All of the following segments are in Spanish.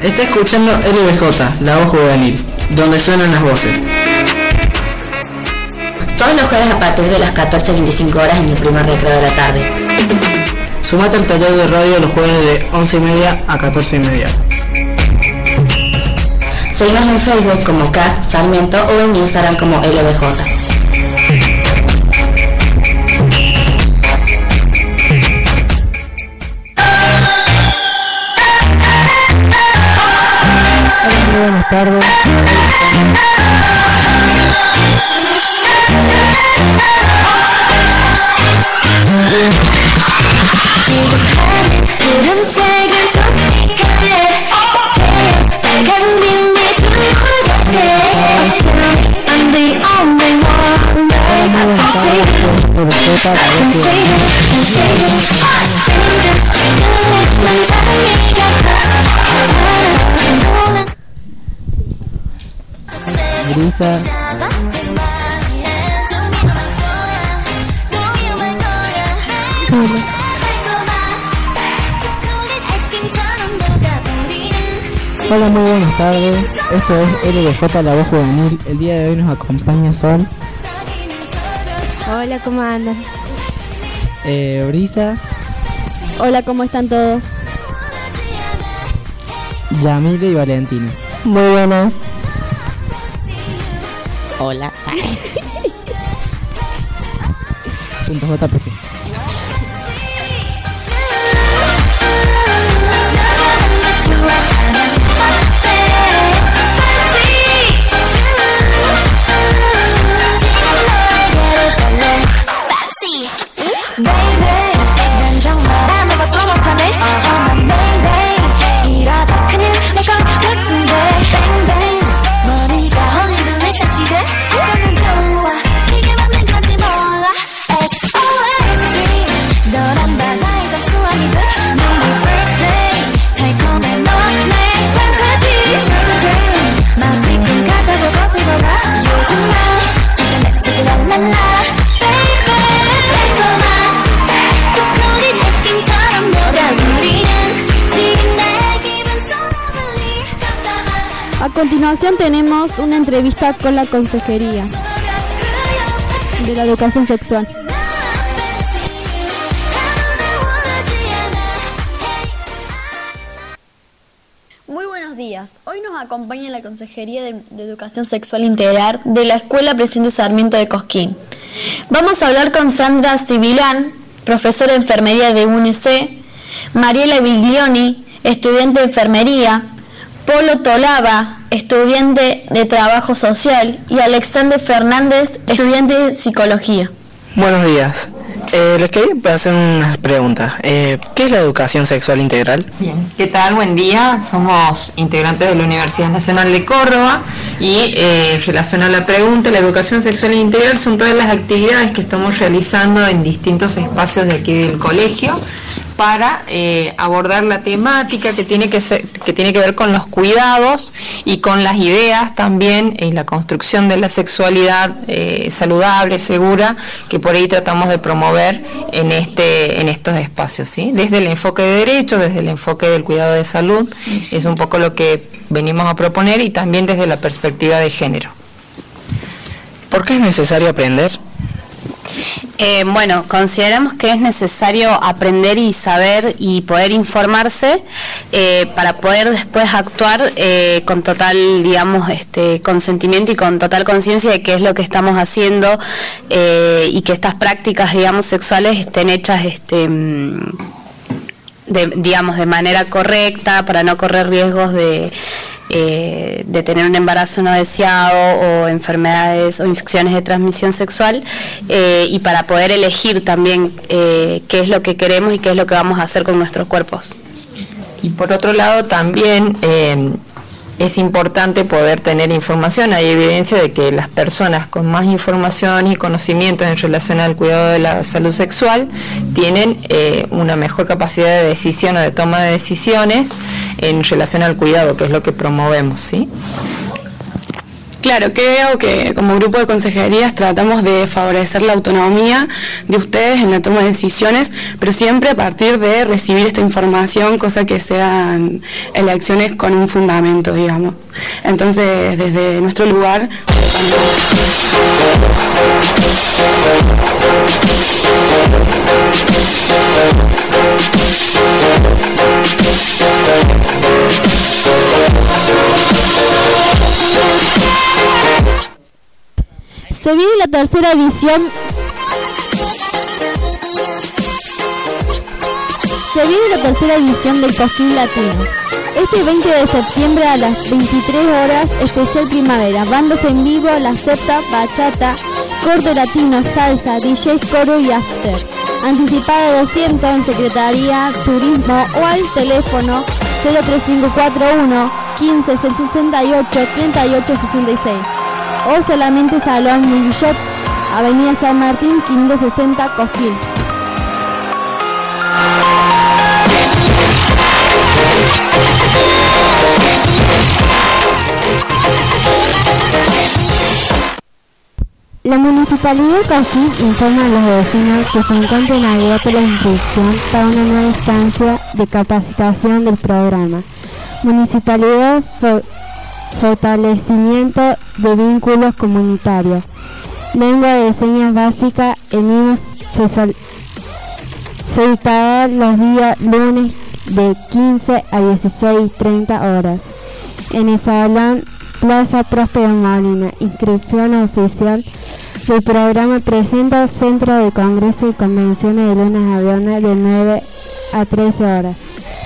Está escuchando LBJ, la voz juvenil, donde suenan las voces. Todos los jueves a partir de las 14:25 horas en el primer recreo de la tarde. Sumate al taller de radio los jueves de 11:30 a 14:30. Seguimos en Facebook como CAC Sarmiento o en Instagram como LBJ. Muy buenas tardes. Brisa. Hola, muy buenas tardes. Esto es LBJ, la voz juvenil. El día de hoy nos acompaña Sol. Hola, ¿cómo andan? Brisa. Hola, ¿cómo están todos? Yamile y Valentina. Muy buenas. Hola. .jpg. A continuación tenemos una entrevista con la Consejería de la Educación Sexual. Muy buenos días. Hoy nos acompaña la Consejería de Educación Sexual Integral de la Escuela Presidente Sarmiento de Cosquín. Vamos a hablar con Sandra Civilán, profesora de Enfermería de UNC, Mariela Biglioni, estudiante de Enfermería, Polo Tolaba, estudiante de Trabajo Social, y Alexander Fernández, estudiante de Psicología. Buenos días. Les quería hacer unas preguntas. ¿Qué es la educación sexual integral? Bien, ¿qué tal? Buen día. Somos integrantes de la Universidad Nacional de Córdoba y en relación a la pregunta, la educación sexual integral son todas las actividades que estamos realizando en distintos espacios de aquí del colegio para abordar la temática que tiene que ver con los cuidados y con las ideas también en la construcción de la sexualidad saludable, segura, que por ahí tratamos de promover en estos espacios, ¿sí? Desde el enfoque de derechos, desde el enfoque del cuidado de salud, es un poco lo que venimos a proponer, y también desde la perspectiva de género. ¿Por qué es necesario aprender? Bueno, consideramos que es necesario aprender y saber y poder informarse para poder después actuar con total, digamos, consentimiento y con total conciencia de qué es lo que estamos haciendo y que estas prácticas, digamos, sexuales estén hechas de manera correcta, para no correr riesgos de tener un embarazo no deseado o enfermedades o infecciones de transmisión sexual, y para poder elegir también qué es lo que queremos y qué es lo que vamos a hacer con nuestros cuerpos. Y por otro lado también es importante poder tener información. Hay evidencia de que las personas con más información y conocimientos en relación al cuidado de la salud sexual tienen una mejor capacidad de decisión o de toma de decisiones en relación al cuidado, que es lo que promovemos, ¿sí? Claro, creo que como grupo de consejerías tratamos de favorecer la autonomía de ustedes en la toma de decisiones, pero siempre a partir de recibir esta información, cosa que sean elecciones con un fundamento, digamos. Entonces, desde nuestro lugar... Se vive la tercera edición del Cosquín Latino. Este 20 de septiembre a las 23 horas, especial primavera, bandas en vivo, la septa, bachata, corte latino, salsa, DJ, coro y after. Anticipada 200 en Secretaría Turismo o al teléfono 03541 15 68 38 66 o solamente Salón Movie Shop, Avenida San Martín 560 Cosquín. La Municipalidad de Cosquín informa a los vecinos que se encuentran abierta la inscripción para una nueva instancia de capacitación del programa. Municipalidad Fortalecimiento de Vínculos Comunitarios. Lengua de señas básica, el mismo se dictará los días lunes de 15 a 16:30 horas en el Salón Plaza Próspero Molina. Inscripción oficial del programa presenta Centro de Congreso y Convenciones de lunes a viernes de 9 a 13 horas.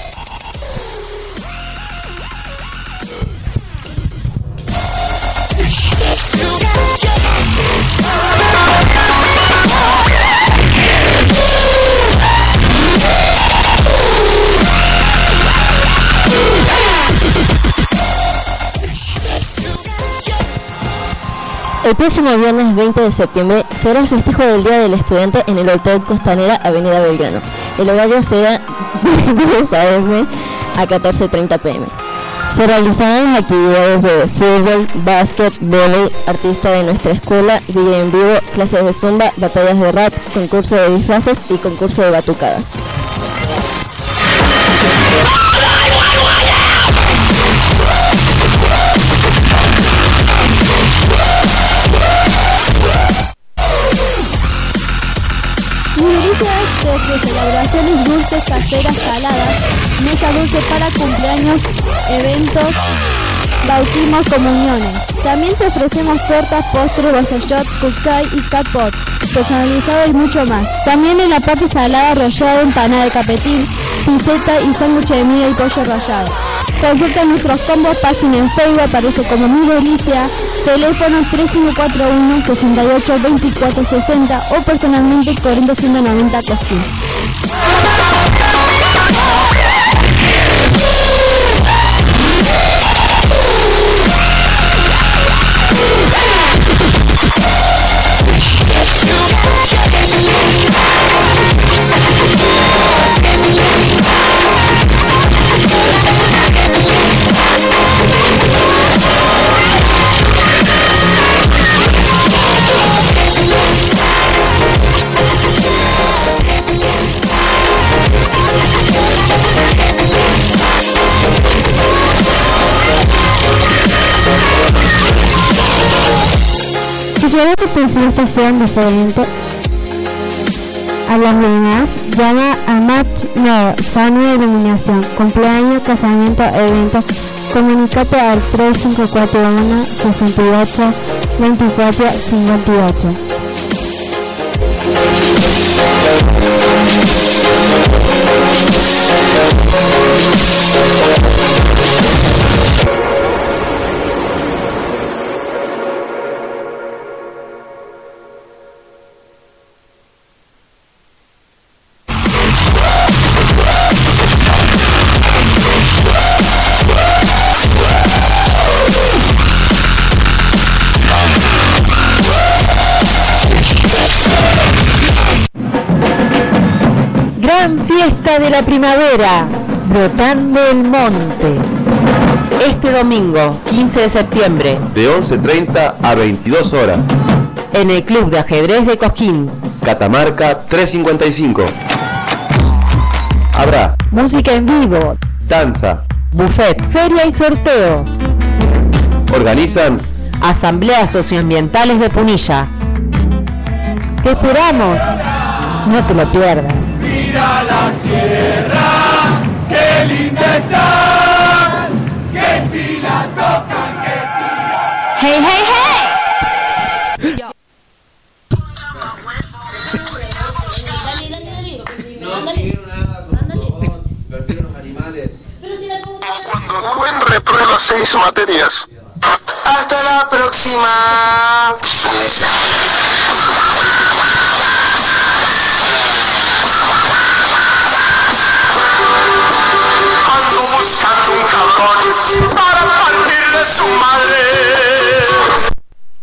El próximo viernes 20 de septiembre será el festejo del Día del Estudiante en el Hotel Costanera, Avenida Belgrano. El horario será de 10 a.m. a 14:30 p.m. Se realizarán las actividades de fútbol, básquet, vóley, artista de nuestra escuela, DJ en vivo, clases de zumba, batallas de rap, concurso de disfraces y concurso de batucadas. Te ofrece elaboraciones dulces, caseras, saladas, mesa dulce para cumpleaños, eventos, bautismos, comuniones. También te ofrecemos tortas, postres, bolsoshot, cupcake y catpot, personalizado y mucho más. También en la parte salada, arrollado, empanada de capetín, pinceta y sándwich de miga y pollo rallado. Consulta nuestros combos, página en Facebook, aparece como Mi Delicia, teléfono 3541 68 24 60 o personalmente corriendo 190 Cosquín. Si quieres que tus fiestas sean diferentes a las demás, llama a Match Nuevo, Sano de Iluminación, cumpleaños, casamiento, eventos. Comunícate al 3541 68 24 58. Gran fiesta de la primavera, brotando el monte. Este domingo, 15 de septiembre, de 11:30 a 22 horas, en el Club de Ajedrez de Cosquín, Catamarca 355. Habrá música en vivo, danza, buffet, feria y sorteos. Organizan Asambleas Socioambientales de Punilla. ¡Te esperamos! No te lo pierdas. Mira la sierra, qué linda está, que si la tocan que tira. ¡Hey, hey, hey! No quiero nada, por favor. Prefiero los animales. Cuando Cuen reprueba 6 materias. Hasta la próxima. Ando buscando un cabrón para partirle su madre.